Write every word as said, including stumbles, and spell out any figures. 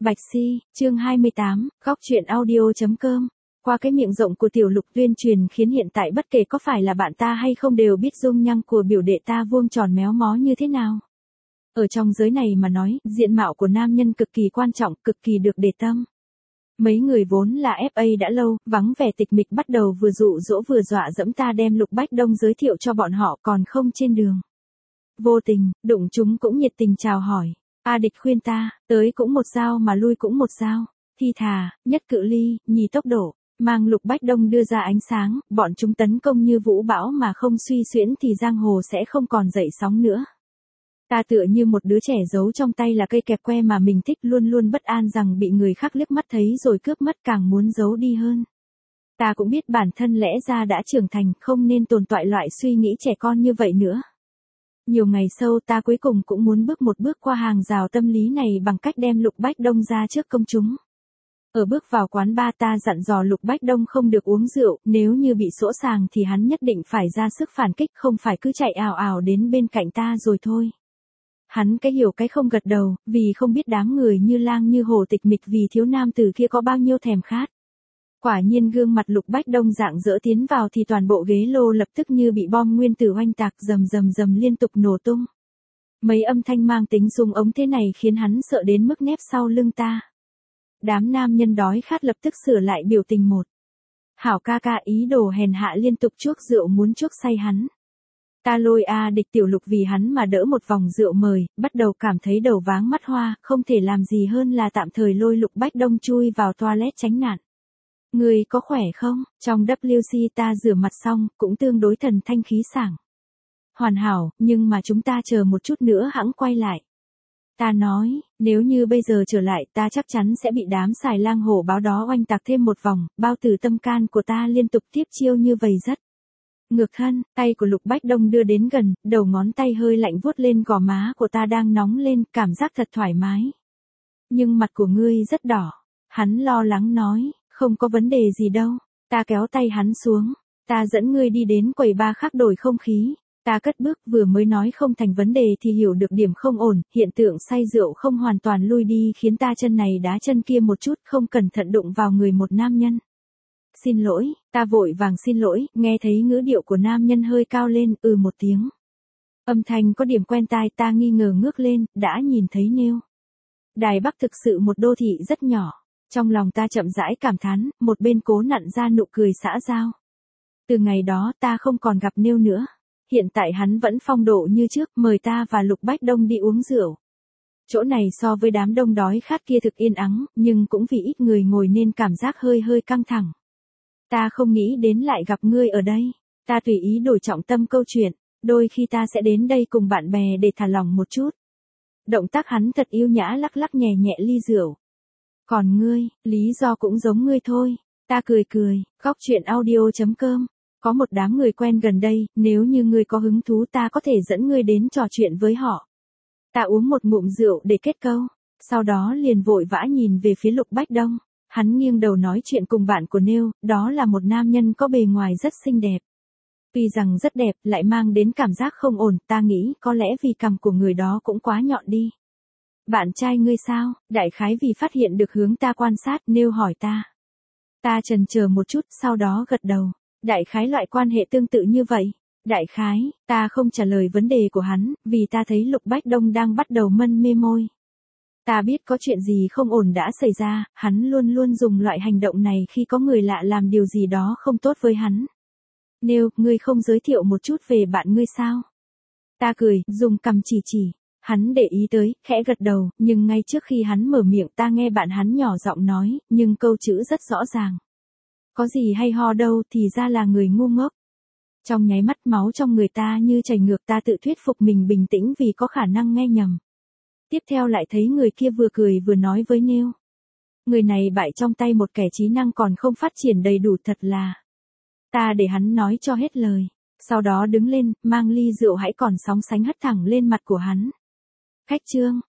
Bạch Si, chương hai mươi tám, góc chuyện audio.com. Qua cái miệng rộng của Tiểu Lục tuyên truyền khiến hiện tại bất kể có phải là bạn ta hay không đều biết dung nhăng của biểu đệ ta vuông tròn méo mó như thế nào. Ở trong giới này mà nói, diện mạo của nam nhân cực kỳ quan trọng, cực kỳ được để tâm. Mấy người vốn là ép a đã lâu, vắng vẻ tịch mịch bắt đầu vừa dụ dỗ vừa dọa dẫm ta đem Lục Bách Đông giới thiệu cho bọn họ còn không trên đường. Vô tình, đụng chúng cũng nhiệt tình chào hỏi. A Địch khuyên ta, tới cũng một dao mà lui cũng một dao, thi thà, nhất cự ly, nhì tốc độ, mang Lục Bách Đông đưa ra ánh sáng, bọn chúng tấn công như vũ bão mà không suy xuyễn thì giang hồ sẽ không còn dậy sóng nữa. Ta tựa như một đứa trẻ giấu trong tay là cây kẹp que mà mình thích, luôn luôn bất an rằng bị người khác liếc mắt thấy rồi cướp mất, càng muốn giấu đi hơn. Ta cũng biết bản thân lẽ ra đã trưởng thành, không nên tồn tại loại suy nghĩ trẻ con như vậy nữa. Nhiều ngày sau ta cuối cùng cũng muốn bước một bước qua hàng rào tâm lý này bằng cách đem Lục Bách Đông ra trước công chúng. Ở bước vào quán bar ta dặn dò Lục Bách Đông không được uống rượu, nếu như bị sỗ sàng thì hắn nhất định phải ra sức phản kích, không phải cứ chạy ào ào đến bên cạnh ta rồi thôi. Hắn cái hiểu cái không gật đầu, vì không biết đám người như lang như hổ tịch mịch vì thiếu nam tử kia có bao nhiêu thèm khát. Quả nhiên gương mặt Lục Bách Đông rạng rỡ tiến vào thì toàn bộ ghế lô lập tức như bị bom nguyên tử oanh tạc, rầm rầm rầm liên tục nổ tung. Mấy âm thanh mang tính súng ống thế này khiến hắn sợ đến mức nép sau lưng ta. Đám nam nhân đói khát lập tức sửa lại biểu tình một. Hảo ca ca ý đồ hèn hạ liên tục chuốc rượu muốn chuốc say hắn. Ta lôi A Địch Tiểu Lục vì hắn mà đỡ một vòng rượu mời, bắt đầu cảm thấy đầu váng mắt hoa, không thể làm gì hơn là tạm thời lôi Lục Bách Đông chui vào toilet tránh nạn. Người có khỏe không? Trong vê kép xê ta rửa mặt xong, cũng tương đối thần thanh khí sảng. Hoàn hảo, nhưng mà chúng ta chờ một chút nữa hẵng quay lại. Ta nói, nếu như bây giờ trở lại ta chắc chắn sẽ bị đám xài lang hổ báo đó oanh tạc thêm một vòng, bao tử tâm can của ta liên tục tiếp chiêu như vậy rất. Ngược thân, tay của Lục Bách Đông đưa đến gần, đầu ngón tay hơi lạnh vuốt lên gò má của ta đang nóng lên, cảm giác thật thoải mái. Nhưng mặt của ngươi rất đỏ. Hắn lo lắng nói, không có vấn đề gì đâu. Ta kéo tay hắn xuống. Ta dẫn ngươi đi đến quầy bar khác đổi không khí. Ta cất bước, vừa mới nói không thành vấn đề thì hiểu được điểm không ổn, hiện tượng say rượu không hoàn toàn lui đi khiến ta chân này đá chân kia một chút, không cẩn thận đụng vào người một nam nhân. Xin lỗi, ta vội vàng xin lỗi, nghe thấy ngữ điệu của nam nhân hơi cao lên, ừ một tiếng. Âm thanh có điểm quen tai, ta nghi ngờ ngước lên, đã nhìn thấy Nêu. Đài Bắc thực sự một đô thị rất nhỏ. Trong lòng ta chậm rãi cảm thán, một bên cố nặn ra nụ cười xã giao. Từ ngày đó ta không còn gặp Nêu nữa. Hiện tại hắn vẫn phong độ như trước, mời ta và Lục Bách Đông đi uống rượu. Chỗ này so với đám đông đói khát kia thực yên ắng, nhưng cũng vì ít người ngồi nên cảm giác hơi hơi căng thẳng. Ta không nghĩ đến lại gặp ngươi ở đây. Ta tùy ý đổi trọng tâm câu chuyện, đôi khi ta sẽ đến đây cùng bạn bè để thả lỏng một chút. Động tác hắn thật yêu nhã lắc lắc nhẹ nhẹ ly rượu. Còn ngươi, lý do cũng giống ngươi thôi. Ta cười cười, góc chuyện audio.com. Có một đám người quen gần đây, nếu như ngươi có hứng thú ta có thể dẫn ngươi đến trò chuyện với họ. Ta uống một ngụm rượu để kết câu, sau đó liền vội vã nhìn về phía Lục Bách Đông. Hắn nghiêng đầu nói chuyện cùng bạn của Nêu, đó là một nam nhân có bề ngoài rất xinh đẹp. Tuy rằng rất đẹp, lại mang đến cảm giác không ổn, ta nghĩ có lẽ vì cằm của người đó cũng quá nhọn đi. Bạn trai ngươi sao? Đại khái vì phát hiện được hướng ta quan sát, Nêu hỏi ta. Ta chần chờ một chút, sau đó gật đầu. Đại khái loại quan hệ tương tự như vậy. Đại khái, ta không trả lời vấn đề của hắn, vì ta thấy Lục Bách Đông đang bắt đầu mân mê môi. Ta biết có chuyện gì không ổn đã xảy ra, hắn luôn luôn dùng loại hành động này khi có người lạ làm điều gì đó không tốt với hắn. Nêu, ngươi không giới thiệu một chút về bạn ngươi sao? Ta cười, dùng cằm chỉ chỉ. Hắn để ý tới, khẽ gật đầu, nhưng ngay trước khi hắn mở miệng ta nghe bạn hắn nhỏ giọng nói, nhưng câu chữ rất rõ ràng. Có gì hay ho đâu, thì ra là người ngu ngốc. Trong nháy mắt máu trong người ta như chảy ngược, ta tự thuyết phục mình bình tĩnh vì có khả năng nghe nhầm. Tiếp theo lại thấy người kia vừa cười vừa nói với Nêu. Người này bại trong tay một kẻ trí năng còn không phát triển đầy đủ thật là. Ta để hắn nói cho hết lời. Sau đó đứng lên, mang ly rượu hãy còn sóng sánh hất thẳng lên mặt của hắn. Khách trương,